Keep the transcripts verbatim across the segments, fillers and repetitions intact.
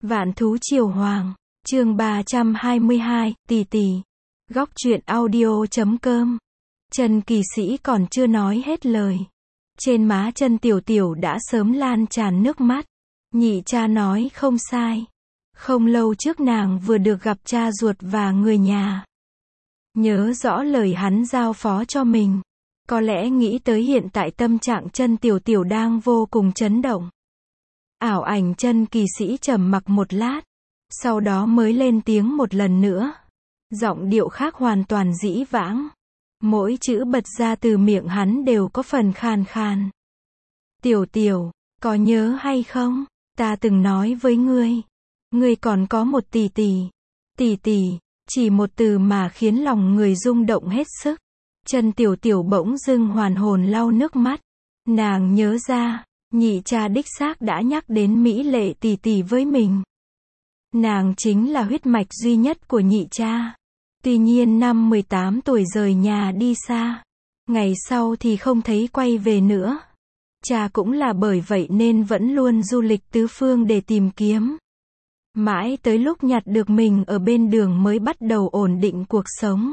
Vạn thú triều hoàng, chương ba trăm hai mươi hai, tỷ tỷ. Góc truyện audio chấm com. Trần Kỳ Sĩ còn chưa nói hết lời. Trên má Trần Tiểu Tiểu đã sớm lan tràn nước mắt. Nhị cha nói không sai. Không lâu trước nàng vừa được gặp cha ruột và người nhà. Nhớ rõ lời hắn giao phó cho mình. Có lẽ nghĩ tới hiện tại tâm trạng Trần Tiểu Tiểu đang vô cùng chấn động. Ảo ảnh Trần Kỳ Sĩ trầm mặc một lát. Sau đó mới lên tiếng một lần nữa. Giọng điệu khác hoàn toàn dĩ vãng. Mỗi chữ bật ra từ miệng hắn đều có phần khàn khàn. Tiểu Tiểu, có nhớ hay không? Ta từng nói với ngươi. Ngươi còn có một tỷ tỷ. Tỷ tỷ, chỉ một từ mà khiến lòng người rung động hết sức. Trần Tiểu Tiểu bỗng dưng hoàn hồn lau nước mắt. Nàng nhớ ra, nhị cha đích xác đã nhắc đến mỹ lệ tỷ tỷ với mình. Nàng chính là huyết mạch duy nhất của nhị cha. Tuy nhiên năm mười tám tuổi rời nhà đi xa. Ngày sau thì không thấy quay về nữa. Cha cũng là bởi vậy nên vẫn luôn du lịch tứ phương để tìm kiếm. Mãi tới lúc nhặt được mình ở bên đường mới bắt đầu ổn định cuộc sống.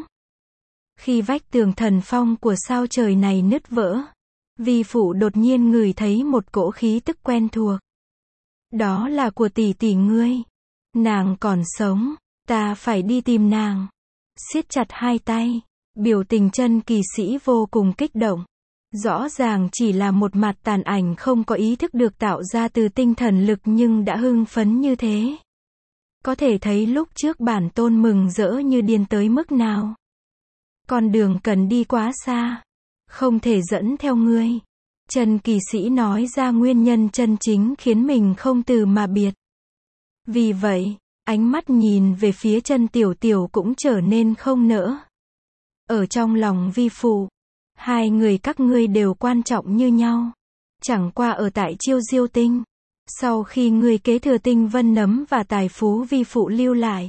Khi vách tường thần phong của sao trời này nứt vỡ, vi phụ đột nhiên ngửi thấy một cỗ khí tức quen thuộc. Đó là của tỷ tỷ ngươi. Nàng còn sống, ta phải đi tìm nàng. Siết chặt hai tay, biểu tình Trần Kỳ Sĩ vô cùng kích động. Rõ ràng chỉ là một mặt tàn ảnh không có ý thức được tạo ra từ tinh thần lực nhưng đã hưng phấn như thế. Có thể thấy lúc trước bản tôn mừng rỡ như điên tới mức nào. Con đường cần đi quá xa, không thể dẫn theo ngươi. Trần Kỳ Sĩ nói ra nguyên nhân chân chính khiến mình không từ mà biệt. Vì vậy, ánh mắt nhìn về phía Trần Tiểu Tiểu cũng trở nên không nỡ. Ở trong lòng vi phụ, hai người các ngươi đều quan trọng như nhau. Chẳng qua ở tại Chiêu Diêu Tinh, sau khi ngươi kế thừa tinh vân nấm và tài phú vi phụ lưu lại,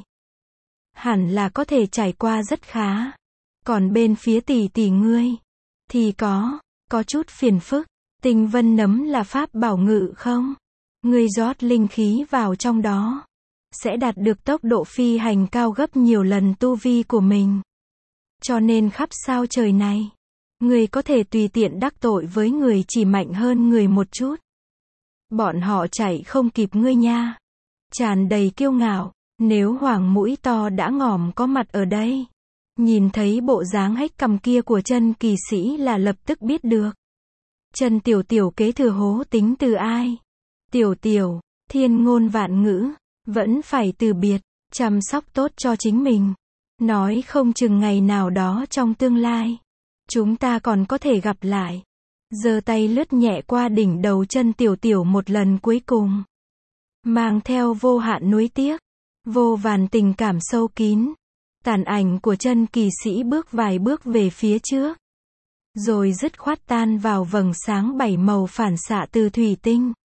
hẳn là có thể trải qua rất khá. Còn bên phía tỷ tỷ ngươi, thì có, có chút phiền phức. Tinh vân nấm là pháp bảo ngự không? Ngươi rót linh khí vào trong đó, sẽ đạt được tốc độ phi hành cao gấp nhiều lần tu vi của mình. Cho nên khắp sao trời này, ngươi có thể tùy tiện đắc tội với người chỉ mạnh hơn người một chút. Bọn họ chạy không kịp ngươi nha. Tràn đầy kiêu ngạo, nếu hoàng mũi to đã ngỏm có mặt ở đây, nhìn thấy bộ dáng hếch cằm kia của Trần Kỳ Sĩ là lập tức biết được. Trần Tiểu Tiểu kế thừa hố tính từ ai? Tiểu Tiểu, thiên ngôn vạn ngữ, vẫn phải từ biệt, chăm sóc tốt cho chính mình. Nói không chừng ngày nào đó trong tương lai, chúng ta còn có thể gặp lại. Giơ tay lướt nhẹ qua đỉnh đầu Trần Tiểu Tiểu một lần cuối cùng. Mang theo vô hạn nuối tiếc, vô vàn tình cảm sâu kín. Tàn ảnh của Trần Kỳ Sĩ bước vài bước về phía trước. Rồi dứt khoát tan vào vầng sáng bảy màu phản xạ từ thủy tinh.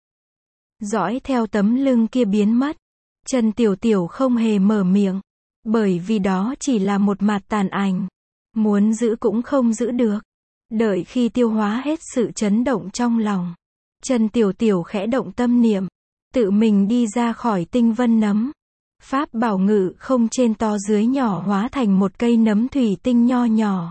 Dõi theo tấm lưng kia biến mất. Trần Tiểu Tiểu không hề mở miệng. Bởi vì đó chỉ là một mặt tàn ảnh. Muốn giữ cũng không giữ được. Đợi khi tiêu hóa hết sự chấn động trong lòng, Trần Tiểu Tiểu khẽ động tâm niệm. Tự mình đi ra khỏi tinh vân nấm. Pháp bảo ngự không trên to dưới nhỏ hóa thành một cây nấm thủy tinh nho nhỏ.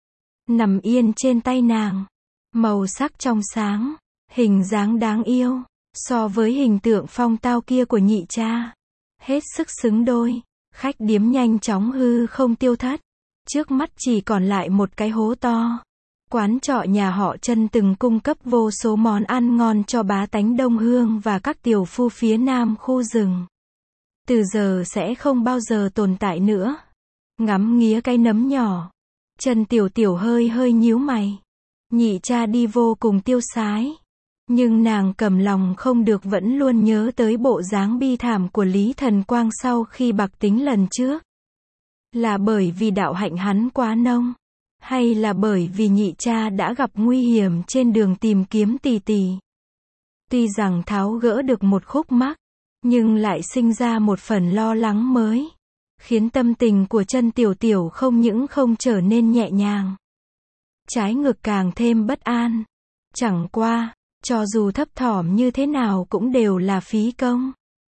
Nằm yên trên tay nàng. Màu sắc trong sáng, hình dáng đáng yêu. So với hình tượng phong tao kia của nhị cha, hết sức xứng đôi. Khách điếm nhanh chóng hư không tiêu thất. Trước mắt chỉ còn lại một cái hố to. Quán trọ nhà họ Trần từng cung cấp vô số món ăn ngon cho bá tánh Đông Hương và các tiểu phu phía nam khu rừng. Từ giờ sẽ không bao giờ tồn tại nữa. Ngắm nghía cái nấm nhỏ, Trần Tiểu Tiểu hơi hơi nhíu mày. Nhị cha đi vô cùng tiêu sái. Nhưng nàng cầm lòng không được vẫn luôn nhớ tới bộ dáng bi thảm của Lý Thần Quang sau khi bạc tính lần trước. Là bởi vì đạo hạnh hắn quá nông? Hay là bởi vì nhị cha đã gặp nguy hiểm trên đường tìm kiếm tỷ tỷ? Tuy rằng tháo gỡ được một khúc mắc, nhưng lại sinh ra một phần lo lắng mới. Khiến tâm tình của Trần Tiểu Tiểu không những không trở nên nhẹ nhàng. Trái ngược càng thêm bất an. Chẳng qua, cho dù thấp thỏm như thế nào cũng đều là phí công.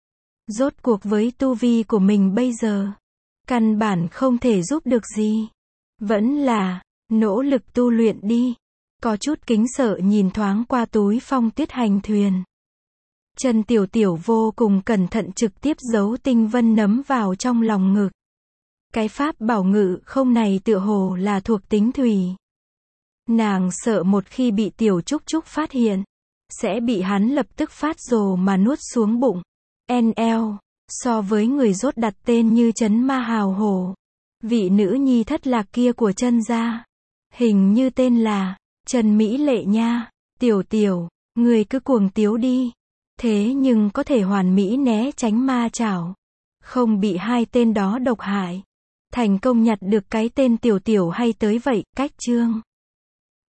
Rốt cuộc với tu vi của mình bây giờ, căn bản không thể giúp được gì. Vẫn là, nỗ lực tu luyện đi. Có chút kính sợ nhìn thoáng qua túi phong tuyết hành thuyền. Trần Tiểu Tiểu vô cùng cẩn thận trực tiếp giấu tinh vân nấm vào trong lòng ngực. Cái pháp bảo ngự không này tựa hồ là thuộc tính thủy. Nàng sợ một khi bị Tiểu Trúc Trúc phát hiện, sẽ bị hắn lập tức phát rồ mà nuốt xuống bụng. en lờ, so với người rốt đặt tên như Trấn Ma Hào Hổ, vị nữ nhi thất lạc kia của Trân gia, hình như tên là Trần Mỹ Lệ nha. Tiểu Tiểu, người cứ cuồng tiếu đi. Thế nhưng có thể hoàn mỹ né tránh ma chảo, không bị hai tên đó độc hại. Thành công nhặt được cái tên Tiểu Tiểu hay tới vậy, cách chương.